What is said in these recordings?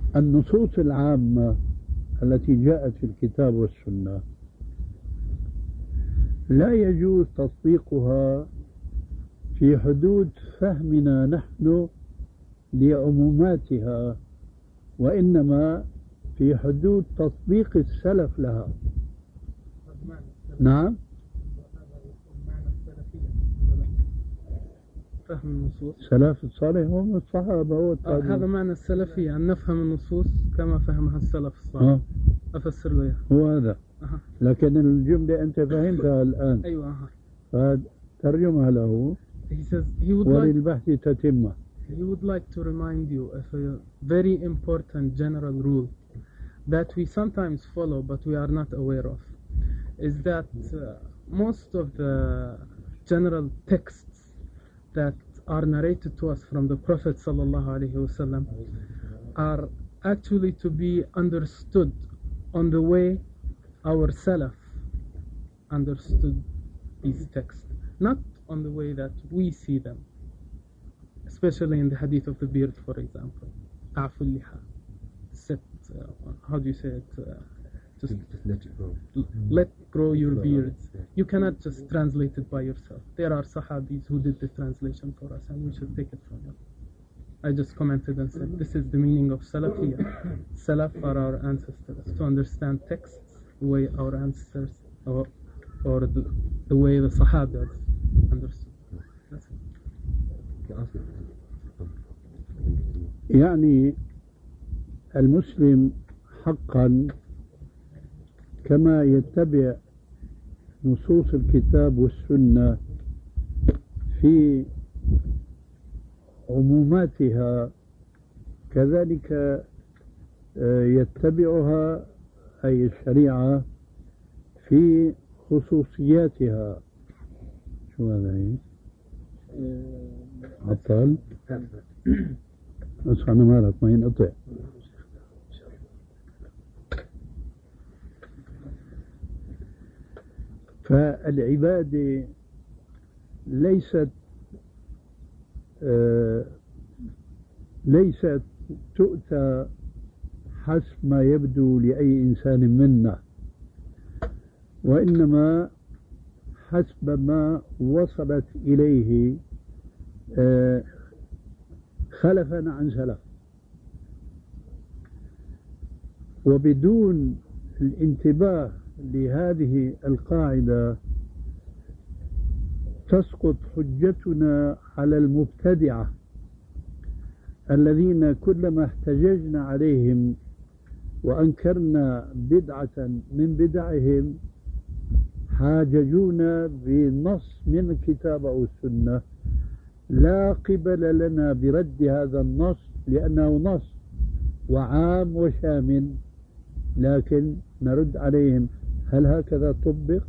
النصوص العامة التي جاءت في الكتاب والسنة لا يجوز تطبيقها في حدود فهمنا نحن لعموماتها، وإنما في حدود تطبيق السلف لها. نعم. فهم النصوص السلف الصالح هم الصحابة والتابعين. هذا معنى السلفية، أن نفهم النصوص كما فهمها السلف الصالح. أفسر له هو هذا. لكن الجملة أنت فهمتها الآن. أيوة. فترجمها له. وللبحث تتمة. He would like to remind you of a very important general rule that we sometimes follow but we are not aware of, is that most of the general texts that are narrated to us from the Prophet ﷺ are actually to be understood on the way our Salaf understood these texts, not on the way that we see them. Especially in the hadith of the beard, for example. أعفوا اللحى. Set, how do you say it? Just let it grow. Let grow your beards. You cannot just translate it by yourself. There are Sahabis who did the translation for us, and we should take it from them. I just commented and said, this is the meaning of Salafiyah. Salaf are our ancestors. To understand texts the way our ancestors, or the way the Sahabas understood. That's it. يعني المسلم حقا كما يتبع نصوص الكتاب والسنة في عموماتها كذلك يتبعها أي الشريعة في خصوصياتها. شو هذا؟ عطل أصحى مالك ما ينقطع. فالعبادة ليست تؤتى حسب ما يبدو لأي إنسان منا، وإنما حسب ما وصلت إليه خلفا عن سلف. وبدون الانتباه لهذه القاعدة تسقط حجتنا على المبتدعة الذين كلما احتججنا عليهم وأنكرنا بدعة من بدعهم حاججونا بنص من الكتاب أو السنة لا قبل لنا برد هذا النص لأنه نص وعام وشامل، لكن نرد عليهم هل هكذا طبق؟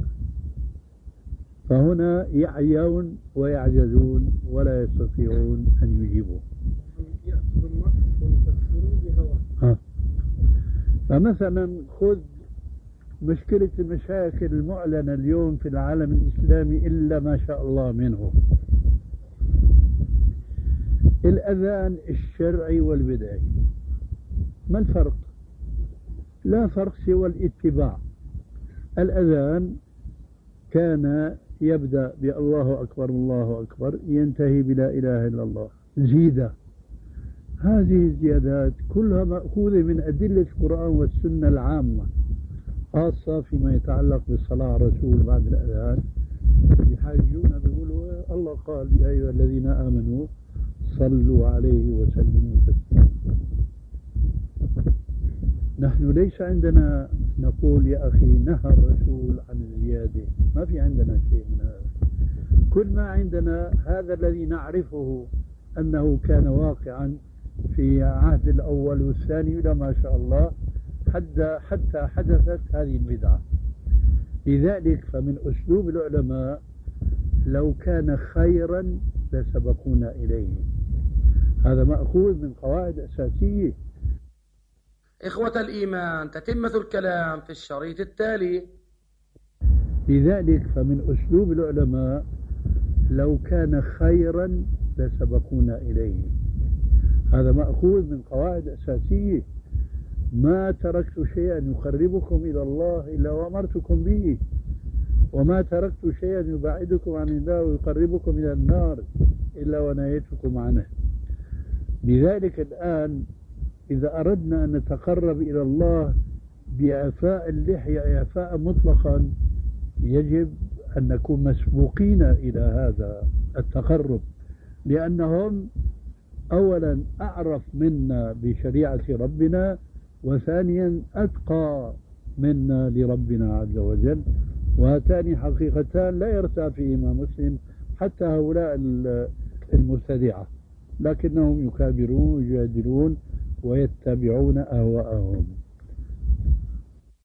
فهنا يعيون ويعجزون ولا يستطيعون أن يجيبوا. فمثلا خذ مشكلة المشاكل المعلنة اليوم في العالم الإسلامي إلا ما شاء الله منه، الأذان الشرعي والبدعي. ما الفرق؟ لا فرق سوى الاتباع. الأذان كان يبدأ بالله أكبر الله أكبر ينتهي بلا إله إلا الله زيادة. هذه الزيادات كلها مأخوذة من أدلة القرآن والسنة العامة، خاصة فيما يتعلق بالصلاة على الرسول بعد الأذان. يحاجون بيقولوا الله قال يا أيها الذين آمنوا صلوا عليه وسلموا تسليما. نحن ليس عندنا نقول يا أخي نهى الرسول عن الزيادة، ما في عندنا شيء من هذا. كل ما عندنا هذا الذي نعرفه أنه كان واقعا في عهد الأول والثاني إلى ما شاء الله حتى حدثت هذه البدعة. لذلك فمن أسلوب العلماء لو كان خيرا لسبقونا إليه. هذا مأخوذ من قواعد أساسية. إخوة الإيمان، تتمة الكلام في الشريط التالي. لذلك فمن أسلوب العلماء لو كان خيرا لسبقونا إليه. هذا مأخوذ من قواعد أساسية. ما تركت شيئا يقربكم إلى الله إلا وأمرتكم به، وما تركت شيئا يبعدكم عن الله ويقربكم إلى النار إلا ونهيتكم عنه. لذلك الآن إذا أردنا أن نتقرب إلى الله بإعفاء اللحية إعفاء مطلقا، يجب أن نكون مسبوقين إلى هذا التقرب، لأنهم أولا أعرف منا بشريعة ربنا، وثانيا أتقى منا لربنا عز وجل، وهاتان حقيقتان لا يرتاب فيهما مسلم حتى هؤلاء المبتدعة، لكنهم يكابرون ويجادلون ويتبعون أهواءهم.